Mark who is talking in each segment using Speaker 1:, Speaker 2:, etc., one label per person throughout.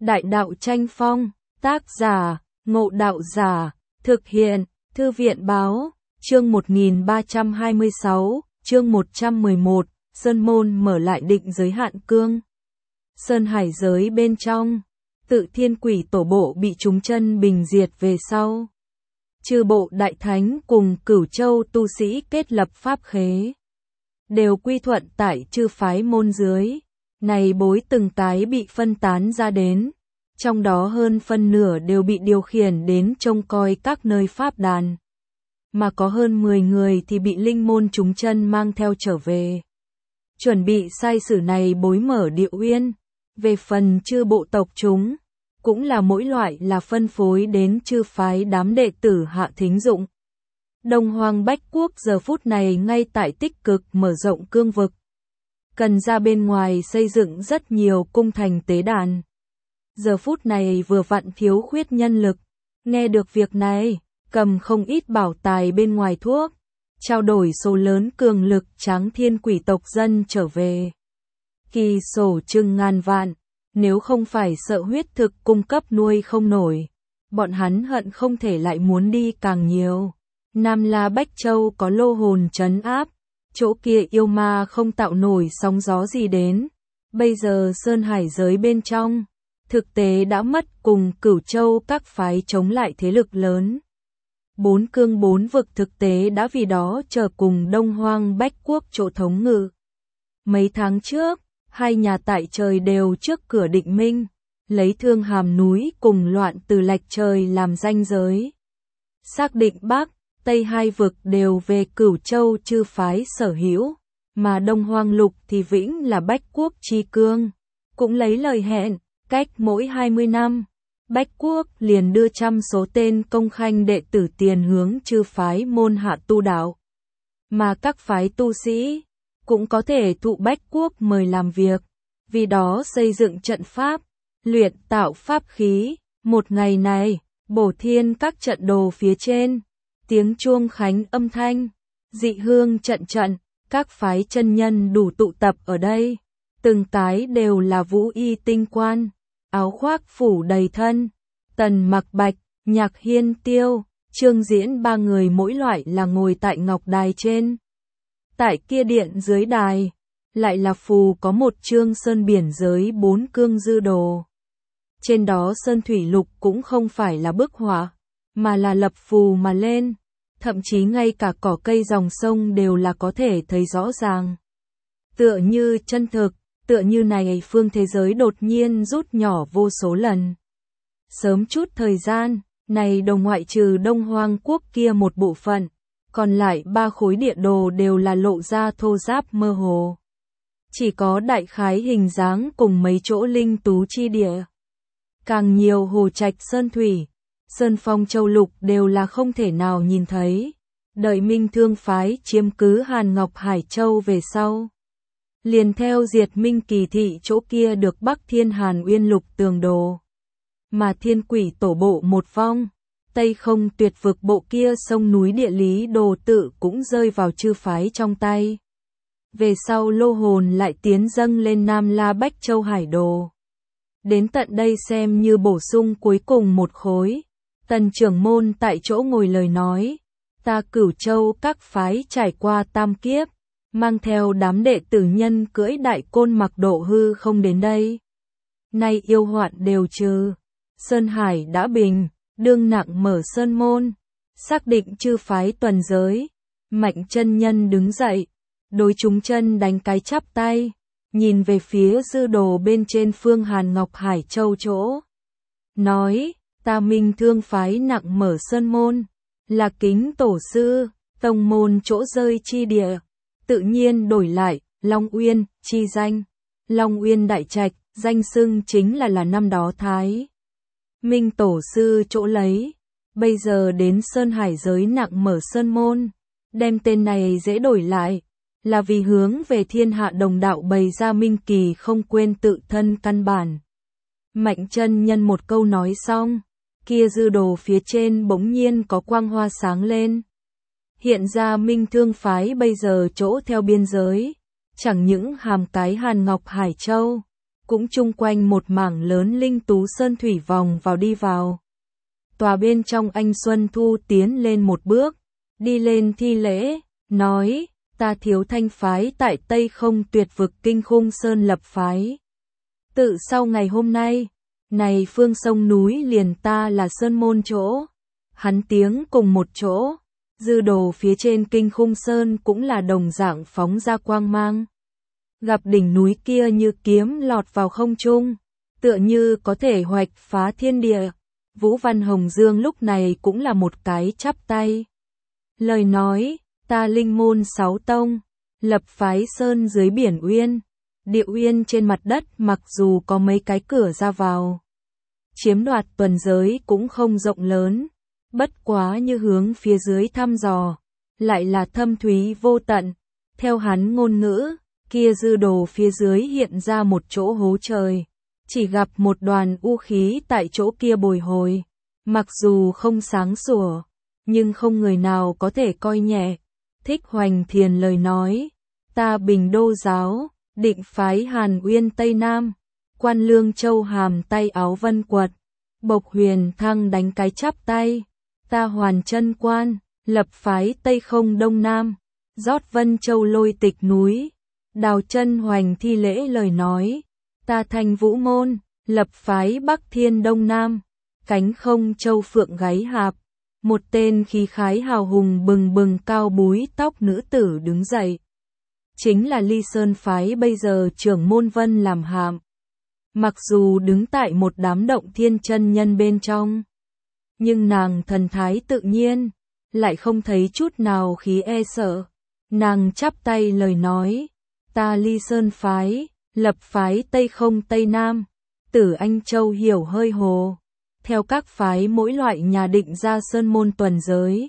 Speaker 1: Đại đạo tranh phong, tác giả, Ngộ Đạo Giả, thực hiện, Thư viện Báo, chương 1326, chương 111, Sơn Môn mở lại định giới hạn cương. Sơn hải giới bên trong, Tự Thiên Quỷ tổ bộ bị chúng chân bình diệt về sau. Chư bộ đại thánh cùng Cửu Châu tu sĩ kết lập pháp khế. Đều quy thuận tại chư phái môn dưới. Này bối từng cái bị phân tán ra đến. Trong đó hơn phân nửa đều bị điều khiển đến trông coi các nơi pháp đàn. Mà có hơn 10 người thì bị linh môn chúng chân mang theo trở về. Chuẩn bị sai sử này bối mở địa uyên. Về phần chư bộ tộc chúng, cũng là mỗi loại là phân phối đến chư phái đám đệ tử hạ thính dụng. Đông Hoang Bách Quốc giờ phút này ngay tại tích cực mở rộng cương vực. Cần ra bên ngoài xây dựng rất nhiều cung thành tế đàn. Giờ phút này vừa vặn thiếu khuyết nhân lực. Nghe được việc này, cầm không ít bảo tài bên ngoài thuốc. Trao đổi số lớn cường lực tráng thiên quỷ tộc dân trở về. Kỳ sổ chừng ngàn vạn. Nếu không phải sợ huyết thực cung cấp nuôi không nổi. Bọn hắn hận không thể lại muốn đi càng nhiều. Nam La Bách Châu có lô hồn trấn áp. Chỗ kia yêu ma không tạo nổi sóng gió gì đến. Bây giờ Sơn Hải giới bên trong, thực tế đã mất cùng Cửu Châu các phái chống lại thế lực lớn. Bốn cương bốn vực thực tế đã vì đó chờ cùng Đông Hoang Bách Quốc chỗ thống ngự. Mấy tháng trước, hai nhà tại trời đều trước cửa định minh, lấy Thương Hàm núi cùng Loạn Từ Lạch trời làm ranh giới. Xác định Bắc, Tây hai vực đều về Cửu Châu chư phái sở hữu, mà Đông Hoang lục thì vĩnh là Bách Quốc chi cương. Cũng lấy lời hẹn, cách mỗi 20 năm, Bách Quốc liền đưa trăm số tên công khanh đệ tử tiền hướng chư phái môn hạ tu đạo. Mà các phái tu sĩ cũng có thể thụ Bách Quốc mời làm việc, vì đó xây dựng trận pháp, luyện tạo pháp khí. Một ngày này, bổ thiên các trận đồ phía trên, tiếng chuông khánh âm thanh, dị hương trận trận, các phái chân nhân đủ tụ tập ở đây, từng cái đều là vũ y tinh quan, áo khoác phủ đầy thân, Tần Mặc Bạch, Nhạc Hiên Tiêu, Trương Diễn ba người mỗi loại là ngồi tại ngọc đài trên. Tại kia điện dưới đài, lại là phù có một chương sơn biển giới 4 cương dư đồ. Trên đó sơn thủy lục cũng không phải là bức họa, mà là lập phù mà lên, thậm chí ngay cả cỏ cây dòng sông đều là có thể thấy rõ ràng. Tựa như chân thực, tựa như này phương thế giới đột nhiên rút nhỏ vô số lần. Sớm chút thời gian, này đồng ngoại trừ Đông Hoang quốc kia một bộ phận, còn lại 3 khối địa đồ đều là lộ ra thô ráp mơ hồ. Chỉ có đại khái hình dáng cùng mấy chỗ linh tú chi địa. Càng nhiều hồ trạch sơn thủy, sơn phong châu lục đều là không thể nào nhìn thấy. Đợi Minh Thương phái chiếm cứ Hàn Ngọc Hải Châu về sau, liền theo diệt Minh Kỳ thị chỗ kia được Bắc Thiên Hàn Uyên lục tường đồ. Mà Thiên Quỷ tổ bộ một vong, Tây Không Tuyệt vực bộ kia sông núi địa lý đồ tự cũng rơi vào chư phái trong tay. Về sau lô hồn lại tiến dâng lên Nam La Bách Châu Hải đồ. Đến tận đây xem như bổ sung cuối cùng một khối. Tần trưởng môn tại chỗ ngồi lời nói, ta Cửu Châu các phái trải qua tam kiếp, mang theo đám đệ tử nhân cưỡi đại côn mặc độ hư không đến đây. Nay yêu hoạn đều trừ, Sơn Hải đã bình, đương nặng mở sơn môn, xác định chư phái tuần giới. Mạnh chân nhân đứng dậy, đối chúng chân đánh cái chắp tay, nhìn về phía dư đồ bên trên phương Hàn Ngọc Hải Châu chỗ. Nói, ta Minh Thương phái nặng mở sơn môn, là kính tổ sư, tông môn chỗ rơi chi địa. Tự nhiên đổi lại, Long Uyên, chi danh. Long Uyên đại trạch, danh xưng chính là năm đó Thái Minh tổ sư chỗ lấy. Bây giờ đến Sơn Hải giới nặng mở sơn môn, đem tên này dễ đổi lại, là vì hướng về thiên hạ đồng đạo bày ra Minh Kỳ không quên tự thân căn bản. Mạnh chân nhân một câu nói xong, kia dư đồ phía trên bỗng nhiên có quang hoa sáng lên. Hiện ra Minh Thương phái bây giờ chỗ theo biên giới, chẳng những hàm cái Hàn Ngọc Hải Châu, cũng chung quanh một mảng lớn linh tú sơn thủy vòng vào đi vào. Tòa bên trong anh Xuân Thu tiến lên một bước, đi lên thi lễ, nói, ta Thiếu Thanh phái tại Tây Không Tuyệt vực Kinh Khung Sơn lập phái. Tự sau ngày hôm nay, này phương sông núi liền ta là sơn môn chỗ, hắn tiếng cùng một chỗ, dư đồ phía trên Kinh Khung Sơn cũng là đồng dạng phóng ra quang mang. Gặp đỉnh núi kia như kiếm lọt vào không trung, tựa như có thể hoạch phá thiên địa. Vũ Văn Hồng Dương lúc này cũng là một cái chắp tay. Lời nói, ta linh môn 6 tông, lập phái sơn dưới biển uyên. Địa uyên trên mặt đất mặc dù có mấy cái cửa ra vào, chiếm đoạt tuần giới cũng không rộng lớn, bất quá như hướng phía dưới thăm dò, lại là thâm thúy vô tận. Theo hắn ngôn ngữ, kia dư đồ phía dưới hiện ra một chỗ hố trời, chỉ gặp một đoàn u khí tại chỗ kia bồi hồi, mặc dù không sáng sủa, nhưng không người nào có thể coi nhẹ. Thích Hoành Thiền lời nói, ta Bình Đô giáo, định phái Hàn Uyên Tây Nam, Quan Lương Châu hàm tay áo vân quật, Bộc Huyền Thăng đánh cái chắp tay, ta Hoàn Chân Quan, lập phái Tây Không Đông Nam, rót Vân Châu lôi tịch núi, Đào Chân Hoành thi lễ lời nói, ta Thanh Vũ Môn, lập phái Bắc Thiên Đông Nam, cánh không châu phượng gáy hạp. Một tên khí khái hào hùng bừng bừng cao búi tóc nữ tử đứng dậy. Chính là Ly Sơn phái bây giờ trưởng môn Vân làm hạm. Mặc dù đứng tại một đám động thiên chân nhân bên trong, nhưng nàng thần thái tự nhiên, lại không thấy chút nào khí e sợ. Nàng chắp tay lời nói, ta Ly Sơn phái, lập phái Tây Không Tây Nam, Tử Anh Châu hiểu hơi hồ. Theo các phái mỗi loại nhà định ra sơn môn tuần giới.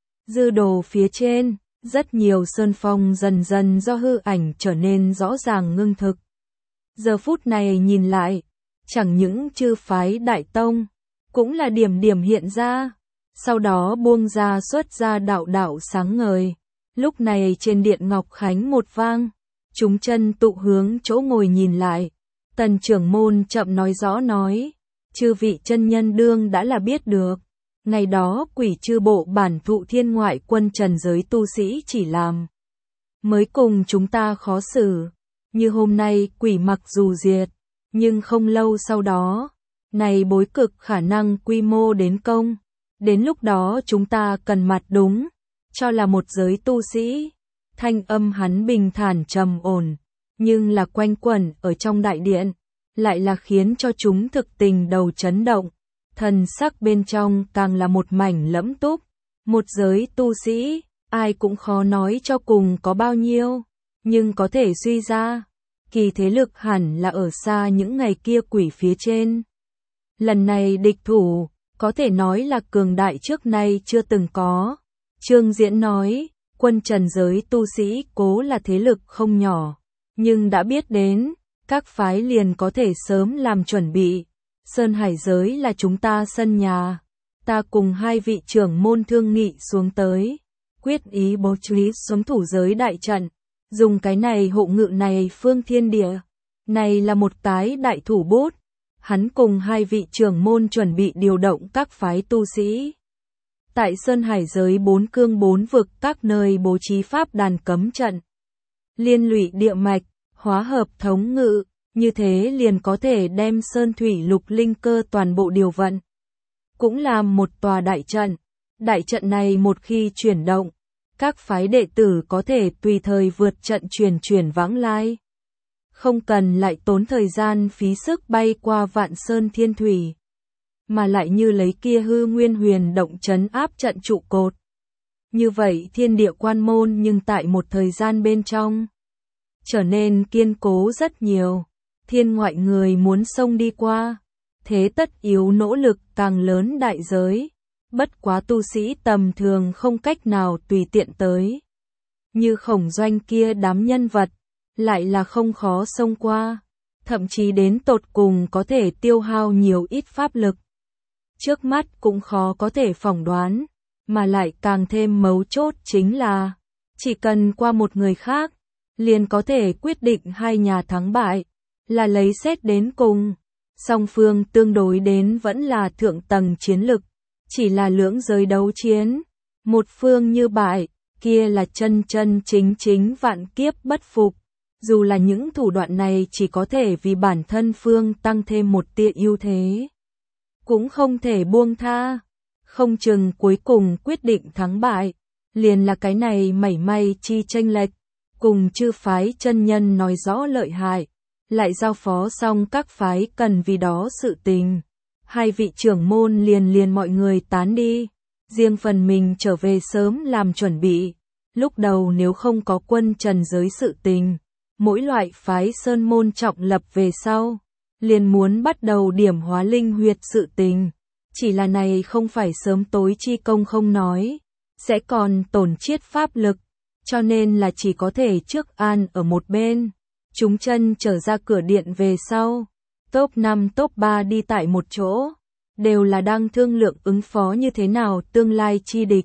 Speaker 1: Dư đồ phía trên, rất nhiều sơn phong dần dần do hư ảnh trở nên rõ ràng ngưng thực. Giờ phút này nhìn lại, chẳng những chư phái đại tông, cũng là điểm điểm hiện ra, sau đó buông ra xuất ra đạo đạo sáng ngời. Lúc này trên điện Ngọc Khánh một vang, chúng chân tụ hướng chỗ ngồi nhìn lại, Tần trưởng môn chậm nói rõ nói. Chư vị chân nhân đương đã là biết được, ngày đó quỷ chư bộ bản thụ thiên ngoại quân trần giới tu sĩ chỉ làm mới cùng chúng ta khó xử, như hôm nay quỷ mặc dù diệt, nhưng không lâu sau đó, này bối cực khả năng quy mô đến công, đến lúc đó chúng ta cần mặt đúng, cho là một giới tu sĩ. Thanh âm hắn bình thản trầm ổn, nhưng là quanh quẩn ở trong đại điện, lại là khiến cho chúng thực tình đầu chấn động, thần sắc bên trong càng là một mảnh lẫm túc. Một giới tu sĩ, ai cũng khó nói cho cùng có bao nhiêu, nhưng có thể suy ra, kỳ thế lực hẳn là ở xa những ngày kia quỷ phía trên. Lần này địch thủ, có thể nói là cường đại trước nay chưa từng có. Trương Diễn nói, quân trần giới tu sĩ cố là thế lực không nhỏ, nhưng đã biết đến, các phái liền có thể sớm làm chuẩn bị. Sơn Hải giới là chúng ta sân nhà, ta cùng hai vị trưởng môn thương nghị xuống tới, quyết ý bố trí xuống thủ giới đại trận, dùng cái này hộ ngự này phương thiên địa. Này là một tái đại thủ bút, hắn cùng hai vị trưởng môn chuẩn bị điều động các phái tu sĩ. Tại Sơn Hải giới 4 cương 4 vực các nơi bố trí pháp đàn cấm trận, liên lụy địa mạch, hóa hợp thống ngự, như thế liền có thể đem sơn thủy lục linh cơ toàn bộ điều vận. Cũng là một tòa đại trận. Đại trận này một khi chuyển động, các phái đệ tử có thể tùy thời vượt trận chuyển vãng lai. Không cần lại tốn thời gian phí sức bay qua vạn sơn thiên thủy, mà lại như lấy kia hư nguyên huyền động trấn áp trận trụ cột. Như vậy thiên địa quan môn nhưng tại một thời gian bên trong trở nên kiên cố rất nhiều. Thiên ngoại người muốn xông đi qua, thế tất yếu nỗ lực càng lớn đại giới, bất quá tu sĩ tầm thường không cách nào tùy tiện tới. Như Khổng Doanh kia đám nhân vật, lại là không khó xông qua, thậm chí đến tột cùng có thể tiêu hao nhiều ít pháp lực. Trước mắt cũng khó có thể phỏng đoán, mà lại càng thêm mấu chốt chính là, chỉ cần qua một người khác, liền có thể quyết định hai nhà thắng bại. là lấy xét đến cùng. Song phương tương đối đến vẫn là thượng tầng chiến lực, chỉ là lưỡng giới đấu chiến. Một phương như bại, kia là chân chân chính chính vạn kiếp bất phục. Dù là những thủ đoạn này chỉ có thể vì bản thân phương tăng thêm một tia ưu thế, cũng không thể buông tha. Không chừng cuối cùng quyết định thắng bại, liền là cái này mảy may chi chênh lệch, cùng chư phái chân nhân nói rõ lợi hại, lại giao phó xong các phái cần vì đó sự tình. Hai vị trưởng môn liền mọi người tán đi, riêng phần mình trở về sớm làm chuẩn bị. Lúc đầu nếu không có quân trần giới sự tình, mỗi loại phái sơn môn trọng lập về sau, liền muốn bắt đầu điểm hóa linh huyệt sự tình. Chỉ là này không phải sớm tối chi công không nói, sẽ còn tổn chiết pháp lực, cho nên là chỉ có thể trước an ở một bên. Chúng chân trở ra cửa điện về sau, top 5 top 3 đi tại một chỗ, đều là đang thương lượng ứng phó như thế nào tương lai chi địch.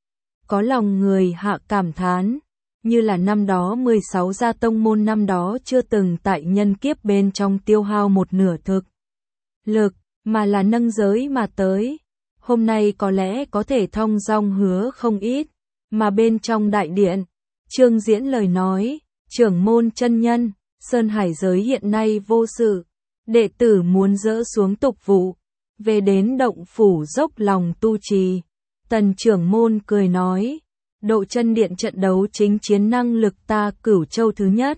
Speaker 1: Có lòng người hạ cảm thán, như là năm đó 16 gia tông môn năm đó chưa từng tại nhân kiếp bên trong tiêu hao một nửa thực lực, mà là nâng giới mà tới. Hôm nay có lẽ có thể thong dong hứa không ít, mà bên trong đại điện, Trương Diễn lời nói, trưởng môn chân nhân, Sơn Hải giới hiện nay vô sự, đệ tử muốn dỡ xuống tục vụ, về đến động phủ dốc lòng tu trì. Tần trưởng môn cười nói, Độ Chân Điện trận đấu chính chiến năng lực ta Cửu Châu thứ nhất.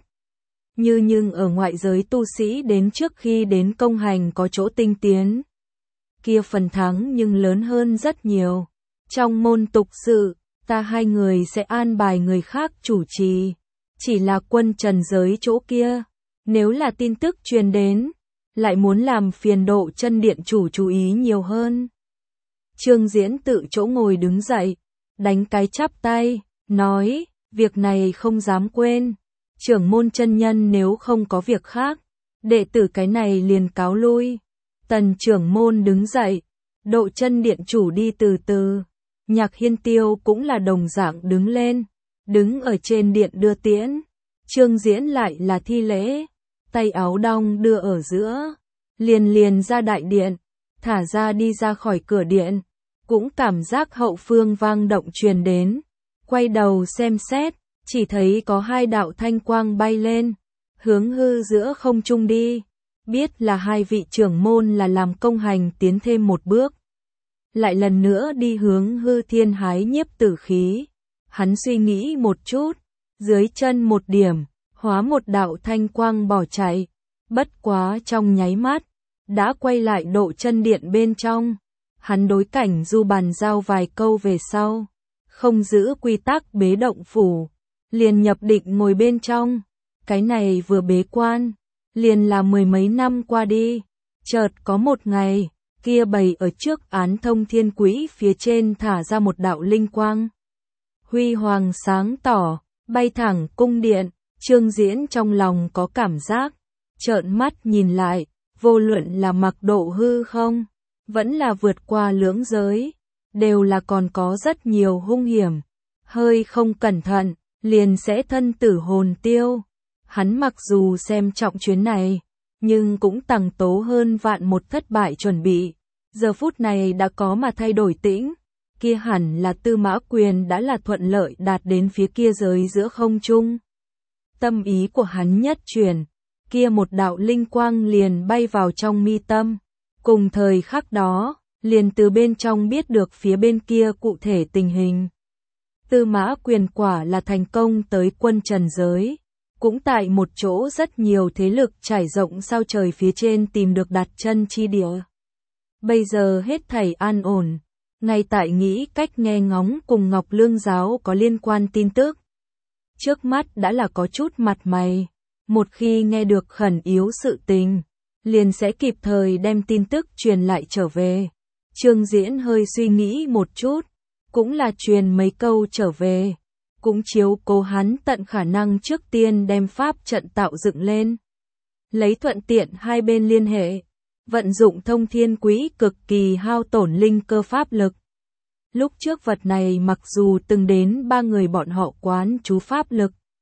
Speaker 1: Nhưng ở ngoại giới tu sĩ đến trước khi đến công hành có chỗ tinh tiến. Kia phần thắng nhưng lớn hơn rất nhiều. Trong môn tục sự, ta hai người sẽ an bài người khác chủ trì. Chỉ là quân trần giới chỗ kia, nếu là tin tức truyền đến, lại muốn làm phiền Độ Chân Điện chủ chú ý nhiều hơn. Trương Diễn tự chỗ ngồi đứng dậy, đánh cái chắp tay, nói, việc này không dám quên. Trưởng môn chân nhân nếu không có việc khác, đệ tử cái này liền cáo lui. Tần trưởng môn đứng dậy, Độ Chân Điện chủ đi từ từ. Nhạc Hiên Tiêu cũng là đồng dạng đứng lên, đứng ở trên điện đưa tiễn. Trương Diễn lại là thi lễ, tay áo đong đưa ở giữa, liền ra đại điện, thả ra đi ra khỏi cửa điện, cũng cảm giác hậu phương vang động truyền đến, quay đầu xem xét, chỉ thấy có hai đạo thanh quang bay lên, hướng hư giữa không trung đi, biết là hai vị trưởng môn là làm công hành tiến thêm một bước. Lại lần nữa đi hướng hư thiên hái nhiếp tử khí, hắn suy nghĩ một chút, dưới chân một điểm, hóa một đạo thanh quang bỏ chạy, bất quá trong nháy mắt, đã quay lại Độ Chân Điện bên trong. Hắn đối cảnh Du bàn giao vài câu về sau, không giữ quy tắc bế động phủ, liền nhập định ngồi bên trong. Cái này vừa bế quan, liền là mười mấy năm qua đi, chợt có một ngày, kia bày ở trước án thông thiên quỹ phía trên thả ra một đạo linh quang. Huy hoàng sáng tỏ, bay thẳng cung điện, Trương Diễn trong lòng có cảm giác, trợn mắt nhìn lại, vô luận là mặc độ hư không, vẫn là vượt qua lưỡng giới, đều là còn có rất nhiều hung hiểm, hơi không cẩn thận, liền sẽ thân tử hồn tiêu. Hắn mặc dù xem trọng chuyến này, nhưng cũng tằng tố hơn vạn một thất bại chuẩn bị, giờ phút này đã có mà thay đổi tĩnh, kia hẳn là Tư Mã Quyền đã là thuận lợi đạt đến phía kia giới giữa không trung. Tâm ý của hắn nhất chuyển, kia một đạo linh quang liền bay vào trong mi tâm. Cùng thời khắc đó, liền từ bên trong biết được phía bên kia cụ thể tình hình. Tư Mã Quyền quả là thành công tới quân trần giới, cũng tại một chỗ rất nhiều thế lực trải rộng sao trời phía trên tìm được đặt chân chi địa. Bây giờ hết thảy an ổn, ngay tại nghĩ cách nghe ngóng cùng Ngọc Lương giáo có liên quan tin tức. Trước mắt đã là có chút mặt mày, một khi nghe được khẩn yếu sự tình, liền sẽ kịp thời đem tin tức truyền lại trở về. Trương Diễn hơi suy nghĩ một chút, cũng là truyền mấy câu trở về, cũng chiếu cố hắn tận khả năng trước tiên đem pháp trận tạo dựng lên. Lấy thuận tiện hai bên liên hệ, vận dụng thông thiên quỹ cực kỳ hao tổn linh cơ pháp lực. Lúc trước vật này mặc dù từng đến ba người bọn họ quán chú pháp lực,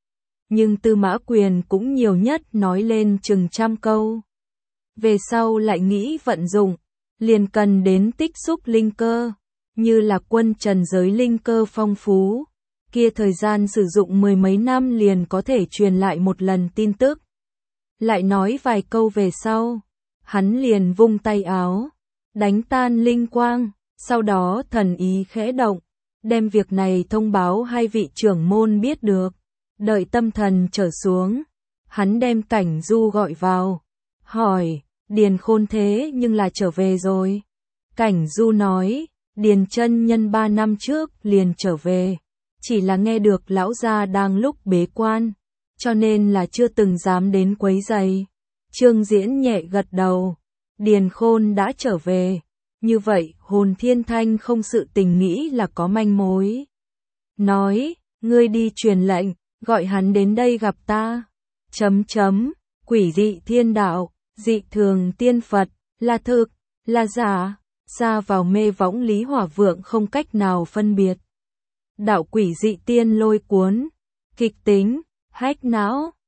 Speaker 1: nhưng Tư Mã Quyền cũng nhiều nhất nói lên chừng 100 câu. Về sau lại nghĩ vận dụng, liền cần đến tích xúc linh cơ, như là quân trần giới linh cơ phong phú, kia thời gian sử dụng 10 mấy năm liền có thể truyền lại một lần tin tức. Lại nói vài câu về sau, hắn liền vung tay áo, đánh tan linh quang, sau đó thần ý khẽ động, đem việc này thông báo hai vị trưởng môn biết được. Đợi tâm thần trở xuống, hắn đem Cảnh Du gọi vào, hỏi, Điền Khôn thế nhưng là trở về rồi. Cảnh Du nói, Điền chân nhân 3 năm trước liền trở về, chỉ là nghe được lão gia đang lúc bế quan, cho nên là chưa từng dám đến quấy rầy. Trương Diễn nhẹ gật đầu, Điền Khôn đã trở về, như vậy Hồn Thiên Thanh không sự tình nghĩ là có manh mối. Nói, ngươi đi truyền lệnh, gọi hắn đến đây gặp ta. Quỷ dị thiên đạo, dị thường tiên Phật, là thực, là giả, xa vào mê võng Lý Hỏa Vượng không cách nào phân biệt. Đạo quỷ dị tiên lôi cuốn, kịch tính, hách não,